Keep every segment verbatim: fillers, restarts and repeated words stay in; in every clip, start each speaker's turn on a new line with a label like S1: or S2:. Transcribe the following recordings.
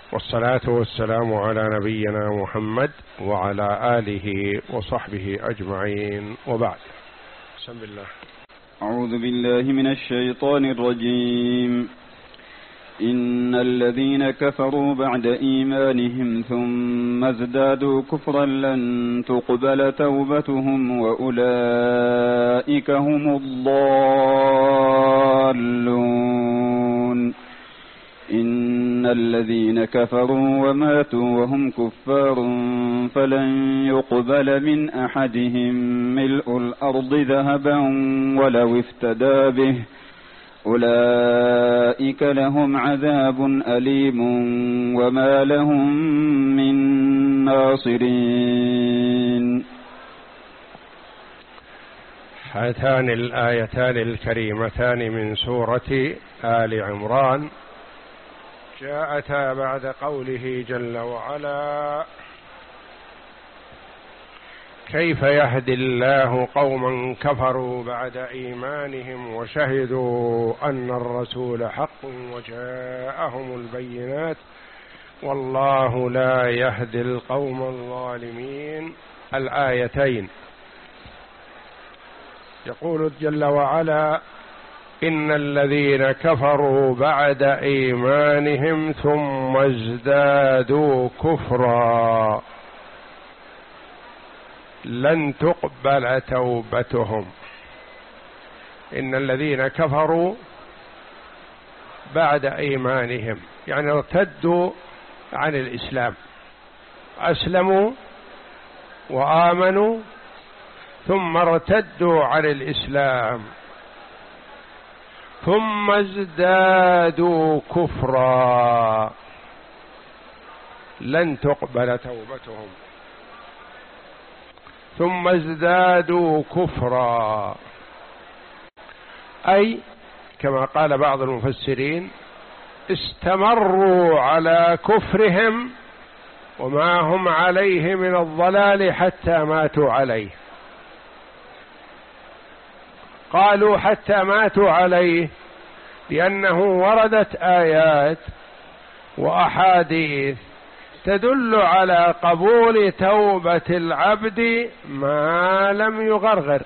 S1: والصلاة والسلام على نبينا محمد وعلى آله وصحبه أجمعين، وبعد. بسم الله.
S2: أعوذ بالله من الشيطان الرجيم. إن الذين كفروا بعد إيمانهم ثم ازدادوا كفرا لن تقبل توبتهم وأولئك هم الضالون. إن الذين كفروا وماتوا وهم كفار فلن يقبل من أحدهم ملء الأرض ذهبا ولو افتدى به أولئك لهم عذاب أليم وما لهم من ناصرين.
S1: هاتان الآيتان الكريمتان من سورة آل عمران جاءتا بعد قوله جل وعلا: كيف يهدي الله قوما كفروا بعد إيمانهم وشهدوا أن الرسول حق وجاءهم البينات والله لا يهدي القوم الظالمين. الآيتين. يقول جل وعلا: إن الذين كفروا بعد إيمانهم ثم ازدادوا كفرا لن تقبل توبتهم. إن الذين كفروا بعد إيمانهم يعني ارتدوا عن الإسلام، أسلموا وآمنوا ثم ارتدوا عن الإسلام ثم ازدادوا كفرا لن تقبل توبتهم. ثم ازدادوا كفرا أي كما قال بعض المفسرين: استمروا على كفرهم وما هم عليه من الضلال حتى ماتوا عليه. قالوا حتى ماتوا عليه لأنه وردت آيات وأحاديث تدل على قبول توبة العبد ما لم يغرغر،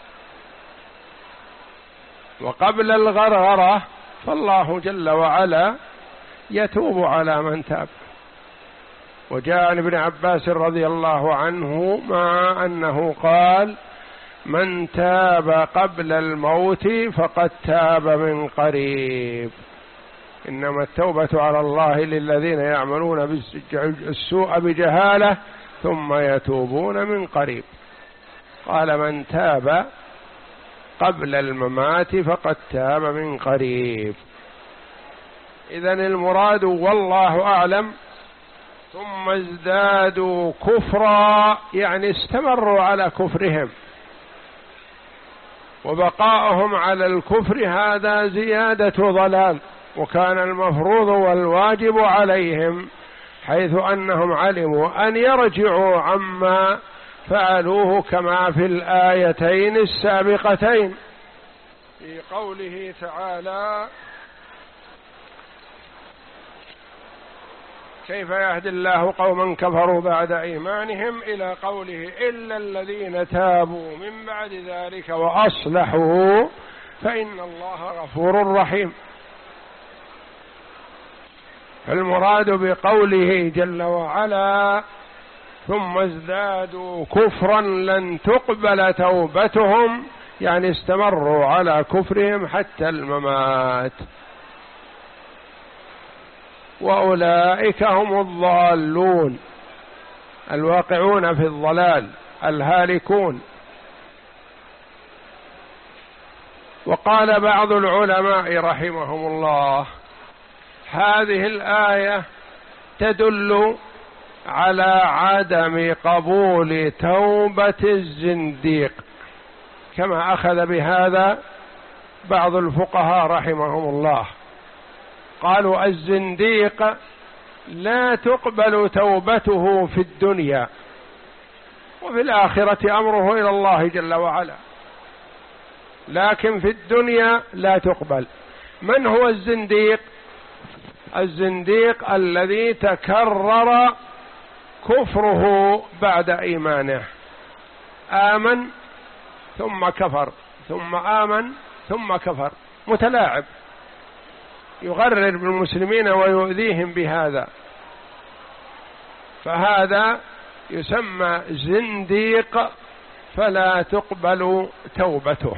S1: وقبل الغرغرة فالله جل وعلا يتوب على من تاب. وجاء عن ابن عباس رضي الله عنه مع أنه قال: من تاب قبل الموت فقد تاب من قريب. إنما التوبة على الله للذين يعملون السوء بجهالة ثم يتوبون من قريب. قال: من تاب قبل الممات فقد تاب من قريب. إذن المراد والله أعلم ثم ازدادوا كفرا يعني استمروا على كفرهم، وبقاءهم على الكفر هذا زيادة ضلال، وكان المفروض والواجب عليهم حيث أنهم علموا أن يرجعوا عما فعلوه كما في الآيتين السابقتين في قوله تعالى: كيف يهدي الله قوما كفروا بعد إيمانهم إلى قوله: إلا الذين تابوا من بعد ذلك وأصلحوا فإن الله غفور رحيم. فالمراد بقوله جل وعلا: ثم ازدادوا كفرا لن تقبل توبتهم يعني استمروا على كفرهم حتى الممات، وأولئك هم الضالون الواقعون في الضلال الهالكون. وقال بعض العلماء رحمهم الله: هذه الآية تدل على عدم قبول توبة الزنديق، كما أخذ بهذا بعض الفقهاء رحمهم الله. قالوا: الزنديق لا تقبل توبته في الدنيا، وفي الآخرة أمره إلى الله جل وعلا، لكن في الدنيا لا تقبل. من هو الزنديق؟ الزنديق الذي تكرر كفره بعد إيمانه، آمن ثم كفر ثم آمن ثم كفر، متلاعب يغرر بالمسلمين ويؤذيهم بهذا، فهذا يسمى زنديق فلا تقبل توبته،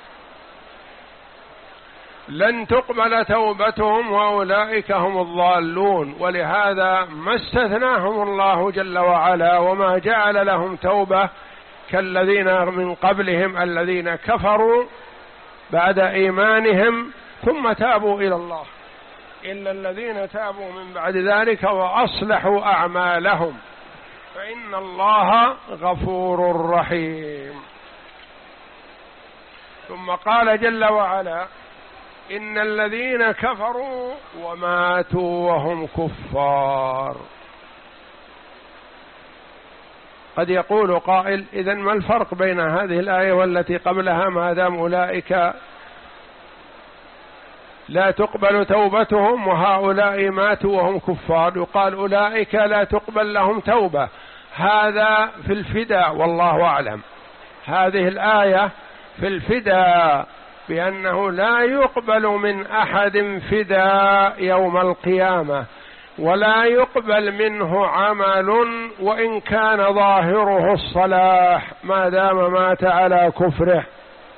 S1: لن تقبل توبتهم وأولئك هم الضالون. ولهذا ما استثناهم الله جل وعلا وما جعل لهم توبة كالذين من قبلهم الذين كفروا بعد إيمانهم ثم تابوا إلى الله، إلا الذين تابوا من بعد ذلك وأصلحوا أعمالهم فإن الله غفور رحيم. ثم قال جل وعلا: إن الذين كفروا وماتوا وهم كفار. قد يقول قائل: إذن ما الفرق بين هذه الآية والتي قبلها ما دام أولئك لا تقبل توبتهم وهؤلاء ماتوا وهم كفار؟ يقال أولئك لا تقبل لهم توبة، هذا في الفداء والله أعلم. هذه الآية في الفداء بأنه لا يقبل من أحد فداء يوم القيامة، ولا يقبل منه عمل وإن كان ظاهره الصلاح ما دام مات على كفره.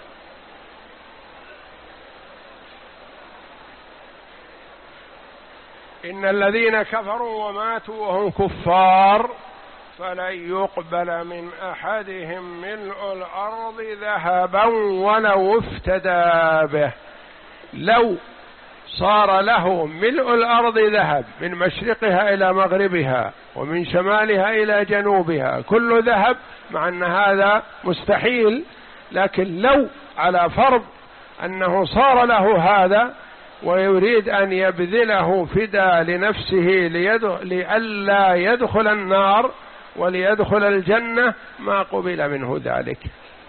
S1: إن الذين كفروا وماتوا وهم كفار فلن يقبل من أحدهم ملء الأرض ذهبا ولو افتدى به. لو صار له ملء الأرض ذهب من مشرقها إلى مغربها ومن شمالها إلى جنوبها كل ذهب، مع أن هذا مستحيل، لكن لو على فرض أنه صار له هذا ويريد أن يبذله فداء لنفسه لئلا يدخل النار وليدخل الجنة ما قبل منه ذلك.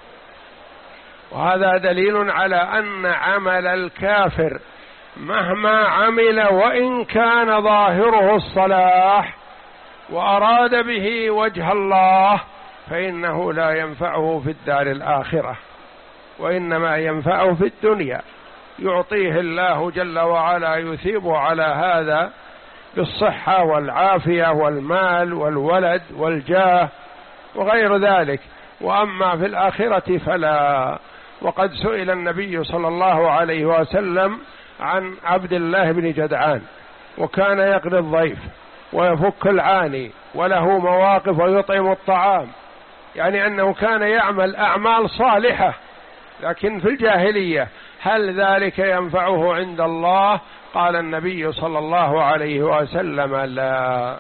S1: وهذا دليل على أن عمل الكافر مهما عمل وإن كان ظاهره الصلاح وأراد به وجه الله فإنه لا ينفعه في الدار الآخرة، وإنما ينفعه في الدنيا، يعطيه الله جل وعلا يثيب على هذا بالصحة والعافية والمال والولد والجاه وغير ذلك، وأما في الآخرة فلا. وقد سئل النبي صلى الله عليه وسلم عن عبد الله بن جدعان، وكان يقضي الضيف ويفك العاني وله مواقف ويطعم الطعام، يعني أنه كان يعمل أعمال صالحة، لكن في الجاهلية هل ذلك ينفعه عند الله؟ قال النبي صلى الله عليه وسلم: لا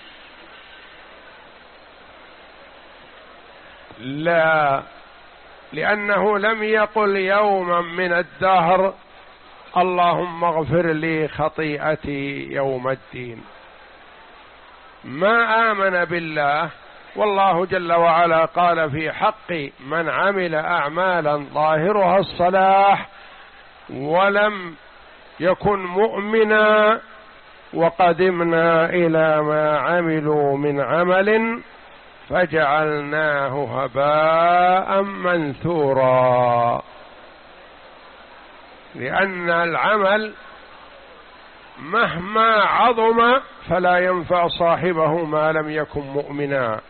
S1: لا، لأنه لم يقل يوما من الدهر اللهم اغفر لي خطيئتي يوم الدين. ما آمن بالله، والله جل وعلا قال في حق من عمل أعمالا ظاهرها الصلاح ولم يكن مؤمنا وقدمنا إلى ما عملوا من عمل فجعلناه هباء منثورا. لأن العمل مهما عظم فلا ينفع صاحبه ما لم يكن مؤمنا،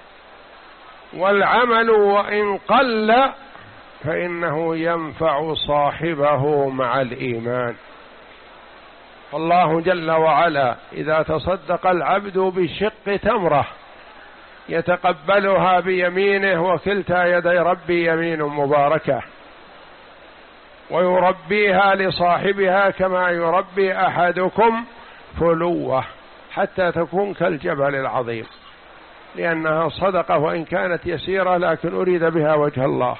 S1: والعمل وإن قل فإنه ينفع صاحبه مع الإيمان. الله جل وعلا إذا تصدق العبد بشق تمرة يتقبلها بيمينه وكلتا يدي ربي يمين مباركة، ويربيها لصاحبها كما يربي أحدكم فلوة حتى تكون كالجبل العظيم، لأنها صدقة وإن كانت يسيرة لكن أريد بها وجه الله.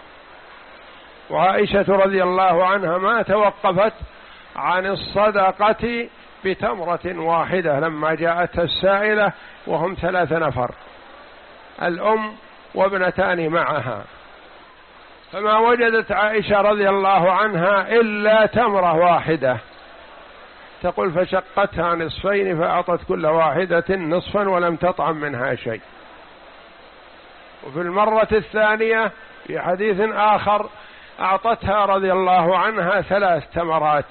S1: وعائشة رضي الله عنها ما توقفت عن الصدقة بتمرة واحدة لما جاءتها السائلة وهم ثلاث نفر، الأم وابنتان معها، فما وجدت عائشة رضي الله عنها إلا تمرة واحدة، تقول فشقتها نصفين فأعطت كل واحدة نصفا ولم تطعم منها شيء. وفي المرة الثانية في حديث آخر أعطتها رضي الله عنها ثلاث تمرات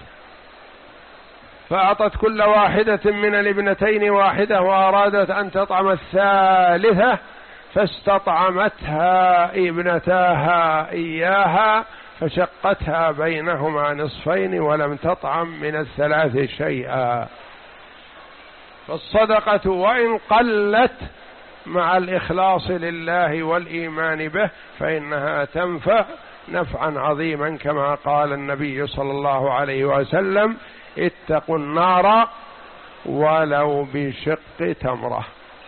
S1: فأعطت كل واحدة من الابنتين واحدة وأرادت أن تطعم الثالثة فاستطعمتها ابنتاها إياها فشقتها بينهما نصفين ولم تطعم من الثلاث شيئا. فالصدقة وإن قلت مع الإخلاص لله والإيمان به فإنها تنفع نفعا عظيما، كما قال النبي صلى الله عليه وسلم: اتقوا النار ولو بشق تمرة.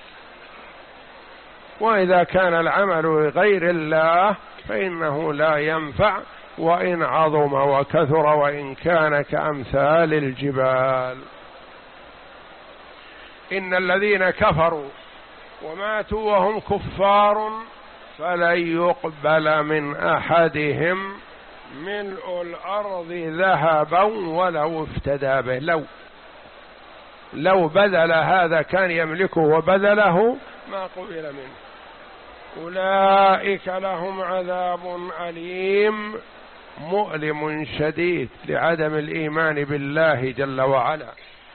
S1: وإذا كان العمل لغير الله فإنه لا ينفع وإن عظم وكثر وإن كان كأمثال الجبال. إن الذين كفروا وماتوا وهم كفار فلن يقبل من أحدهم ملء الأرض ذهبا ولو افتدى به. لو لو بذل هذا كان يملكه وبذله ما قبل منه. أولئك لهم عذاب أليم مؤلم شديد لعدم الإيمان بالله جل وعلا،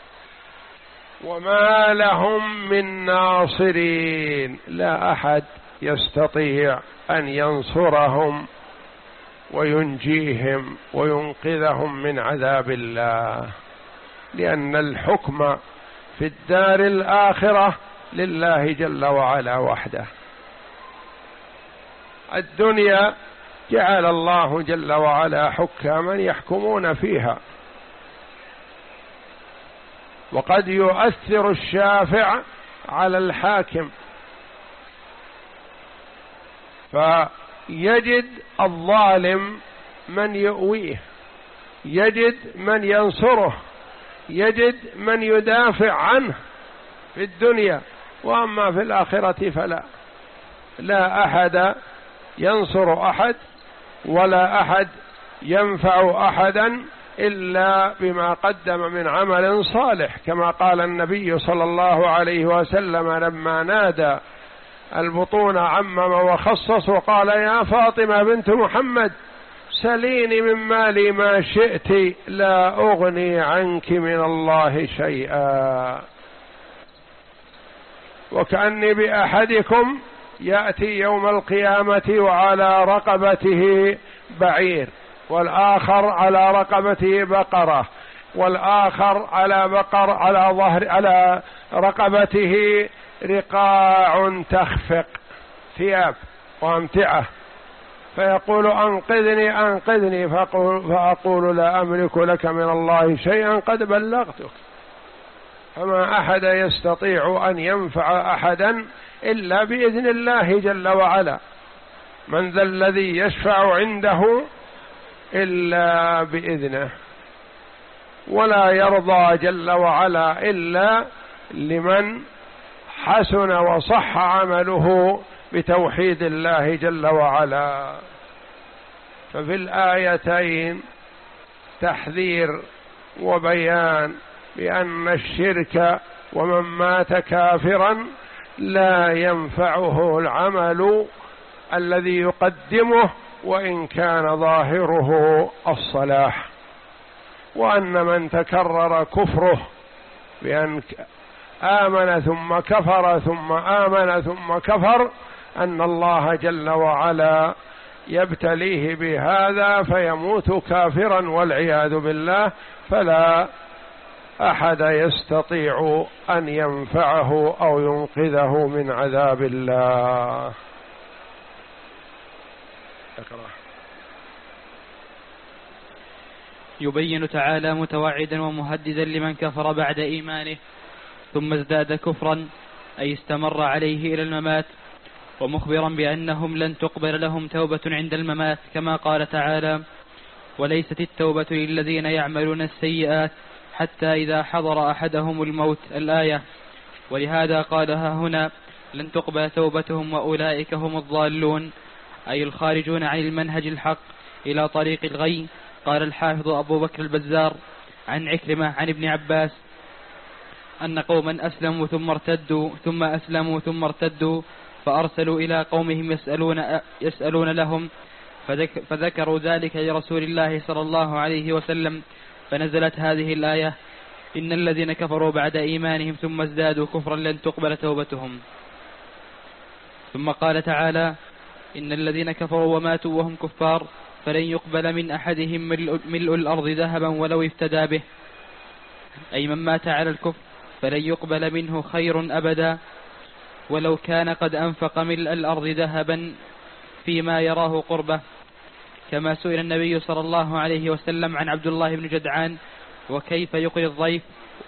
S1: وما لهم من ناصرين. لا أحد يستطيع أن ينصرهم وينجيهم وينقذهم من عذاب الله، لأن الحكم في الدار الآخرة لله جل وعلا وحده. الدنيا جعل الله جل وعلا حكاما يحكمون فيها، وقد يؤثر الشافع على الحاكم فيجد الظالم من يؤويه، يجد من ينصره، يجد من يدافع عنه في الدنيا. وأما في الآخرة فلا، لا أحد ينصر أحد ولا أحد ينفع أحدا إلا بما قدم من عمل صالح، كما قال النبي صلى الله عليه وسلم لما نادى البطون عمم وخصص وقال: يا فاطمة بنت محمد سليني من مالي ما شئت لا أغني عنك من الله شيئا. وكأني بأحدكم يأتي يوم القيامة وعلى رقبته بعير، والآخر على رقبته بقرة، والآخر على بقر على ظهر على رقبته رقاع تخفق ثياب وأمتعة، فيقول: أنقذني أنقذني، فأقول, فأقول لا أملك لك من الله شيئا قد بلغتك. فما أحد يستطيع أن ينفع أحدا إلا بإذن الله جل وعلا. من ذا الذي يشفع عنده إلا بإذنه، ولا يرضى جل وعلا إلا لمن حسن وصح عمله بتوحيد الله جل وعلا. ففي الآيتين تحذير وبيان بأن الشرك ومن مات كافرا لا ينفعه العمل الذي يقدمه وإن كان ظاهره الصلاح، وأن من تكرر كفره بأن آمن ثم كفر ثم آمن ثم كفر أن الله جل وعلا يبتليه بهذا فيموت كافرا والعياذ بالله، فلا أحد يستطيع أن ينفعه أو ينقذه من عذاب الله.
S3: يبين تعالى متوعدا ومهددا لمن كفر بعد إيمانه ثم ازداد كفرا أي استمر عليه إلى الممات، ومخبرا بأنهم لن تقبل لهم توبة عند الممات، كما قال تعالى: وليست التوبة للذين يعملون السيئات حتى إذا حضر أحدهم الموت، الآية. ولهذا قالها هنا: لن تقبل توبتهم وأولئك هم الضالون، أي الخارجون عن المنهج الحق إلى طريق الغي. قال الحافظ أبو بكر البزار: عن عكرمة عن ابن عباس أن قوما أسلموا ثم ارتدوا ثم أسلموا ثم ارتدوا فأرسلوا إلى قومهم يسألون, يسألون لهم فذك فذكروا ذلك لرسول الله صلى الله عليه وسلم فنزلت هذه الآية إن الذين كفروا بعد إيمانهم ثم ازدادوا كفرا لن تقبل توبتهم. ثم قال تعالى إن الذين كفروا وماتوا وهم كفار فلن يقبل من أحدهم ملء الأرض ذهبا ولو افتدى به، أي من مات على الكفر فلن يقبل منه خير أبدا ولو كان قد أنفق ملء الأرض ذهبا فيما يراه قربه. كما سئل النبي صلى الله عليه وسلم عن عبد الله بن جدعان وكيف يقري الضيف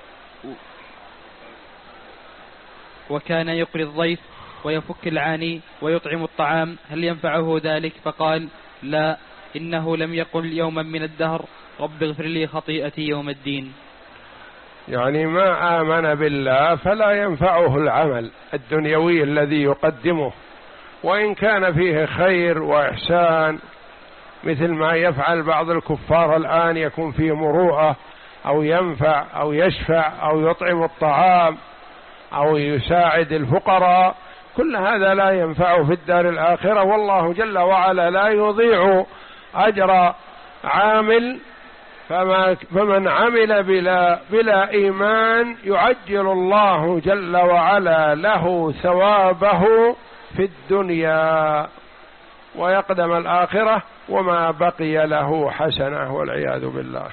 S3: وكان يقري الضيف ويفك العاني ويطعم الطعام هل ينفعه ذلك؟ فقال لا، إنه لم يقل يوما من الدهر رب اغفر لي خطيئتي يوم الدين.
S1: يعني ما آمن بالله فلا ينفعه العمل الدنيوي الذي يقدمه، وإن كان فيه خير وإحسان مثل ما يفعل بعض الكفار الآن، يكون فيه مروءة أو ينفع أو يشفع أو يطعم الطعام أو يساعد الفقراء، كل هذا لا ينفعه في الدار الآخرة، والله جل وعلا لا يضيع أجر عامل. فما فمن عمل بلا, بلا إيمان يعجل الله جل وعلا له ثوابه في الدنيا ويقدم الآخرة وما بقي له حسنة والعياذ بالله.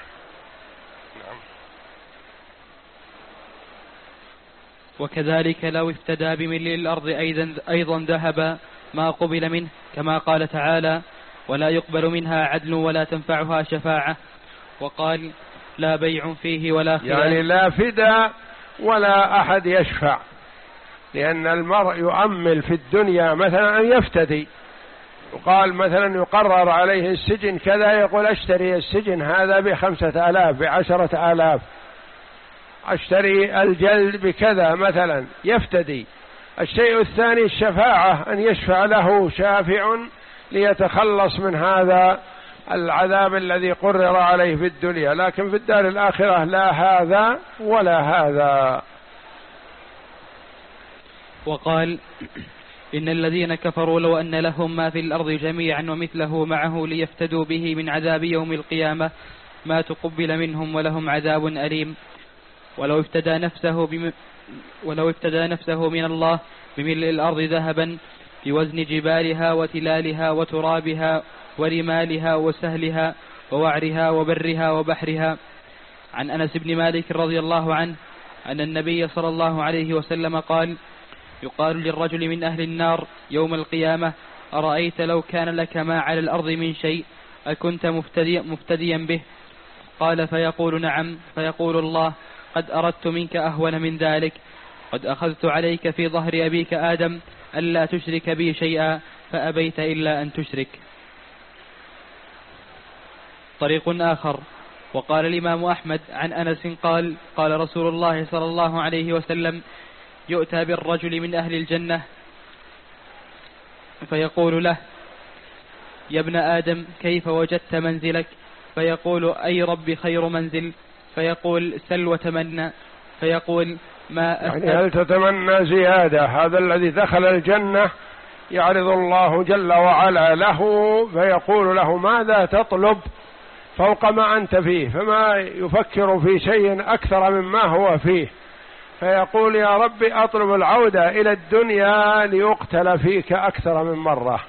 S3: وكذلك لو افتدى بملء الأرض أيضا ذهبا ما قبل منه، كما قال تعالى ولا يقبل منها عدل ولا تنفعها شفاعة، وقال لا بيع فيه ولا خلال.
S1: يعني لا فداء ولا أحد يشفع، لأن المرء يؤمل في الدنيا مثلا أن يفتدي، وقال مثلا يقرر عليه السجن كذا، يقول اشتري السجن هذا بخمسة آلاف بعشرة آلاف، اشتري الجلد بكذا مثلا، يفتدي. الشيء الثاني الشفاعة، أن يشفع له شافع ليتخلص من هذا العذاب الذي قرر عليه في الدنيا، لكن في الدار الآخرة لا هذا ولا هذا.
S3: وقال إن الذين كفروا لو أن لهم ما في الأرض جميعا ومثله معه ليفتدوا به من عذاب يوم القيامة ما تقبل منهم ولهم عذاب أليم. ولو افتدى نفسه بم... ولو افتدى نفسه من الله بملء الأرض ذهبا بوزن جبالها وتلالها وترابها ورمالها وسهلها ووعرها وبرها وبحرها. عن أنس بن مالك رضي الله عنه أن النبي صلى الله عليه وسلم قال يقال للرجل من أهل النار يوم القيامة أرأيت لو كان لك ما على الأرض من شيء أكنت مفتدي مفتديا به؟ قال فيقول نعم، فيقول الله قد أردت منك أهون من ذلك، قد أخذت عليك في ظهر أبيك آدم ألا تشرك بي شيئا فأبيت إلا أن تشرك. طريق آخر. وقال الإمام أحمد عن أنس قال قال رسول الله صلى الله عليه وسلم يؤتى بالرجل من أهل الجنة فيقول له يا ابن آدم كيف وجدت منزلك؟ فيقول أي رب خير منزل؟ فيقول سل وتمنى. فيقول ما أسأل.
S1: يعني هل تتمنى زيادة؟ هذا الذي دخل الجنة يعرض الله جل وعلا له فيقول له ماذا تطلب فوق ما أنت فيه، فما يفكر في شيء أكثر مما هو فيه، فيقول يا رب أطلب العودة إلى الدنيا ليقتل فيك أكثر من مرة.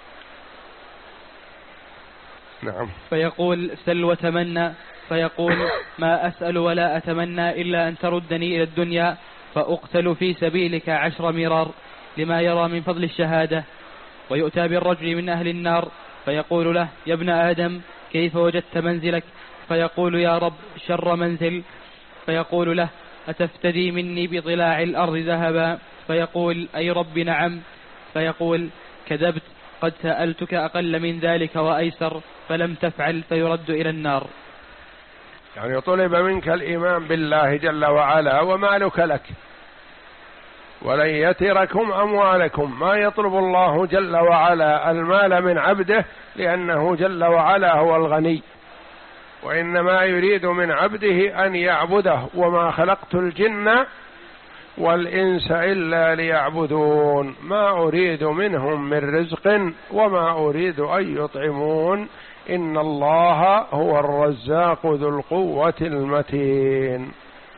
S1: نعم.
S3: فيقول سل وتمنى. فيقول ما أسأل ولا أتمنى إلا أن تردني إلى الدنيا فأقتل في سبيلك عشر مرار لما يرى من فضل الشهادة. ويؤتى بالرجل من أهل النار فيقول له يا ابن آدم كيف وجدت منزلك؟ فيقول يا رب شر منزل. فيقول له أتفتدي مني بضلاع الأرض ذهبا؟ فيقول أي رب نعم. فيقول كذبت، قد سألتك أقل من ذلك وأيسر فلم تفعل، فيرد إلى النار.
S1: يعني طلب منك الإيمان بالله جل وعلا ومالك لك، ولن يتركم أموالكم، ما يطلب الله جل وعلا المال من عبده لأنه جل وعلا هو الغني، وإنما يريد من عبده أن يعبده، وما خلقت الجن والإنس إلا ليعبدون، ما أريد منهم من رزق وما أريد أن يطعمون، إن الله هو الرزاق ذو القوة المتين.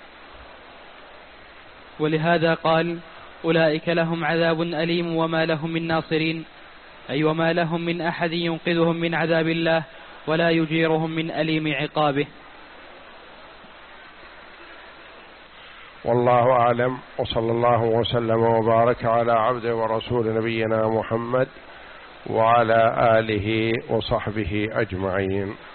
S3: ولهذا قال أولئك لهم عذاب أليم وما لهم من ناصرين، أي وما لهم من أحد ينقذهم من عذاب الله ولا يجيرهم من أليم عقابه.
S1: والله أعلم، وصلى الله وسلم وبارك على عبده ورسول نبينا محمد وعلى آله وصحبه أجمعين.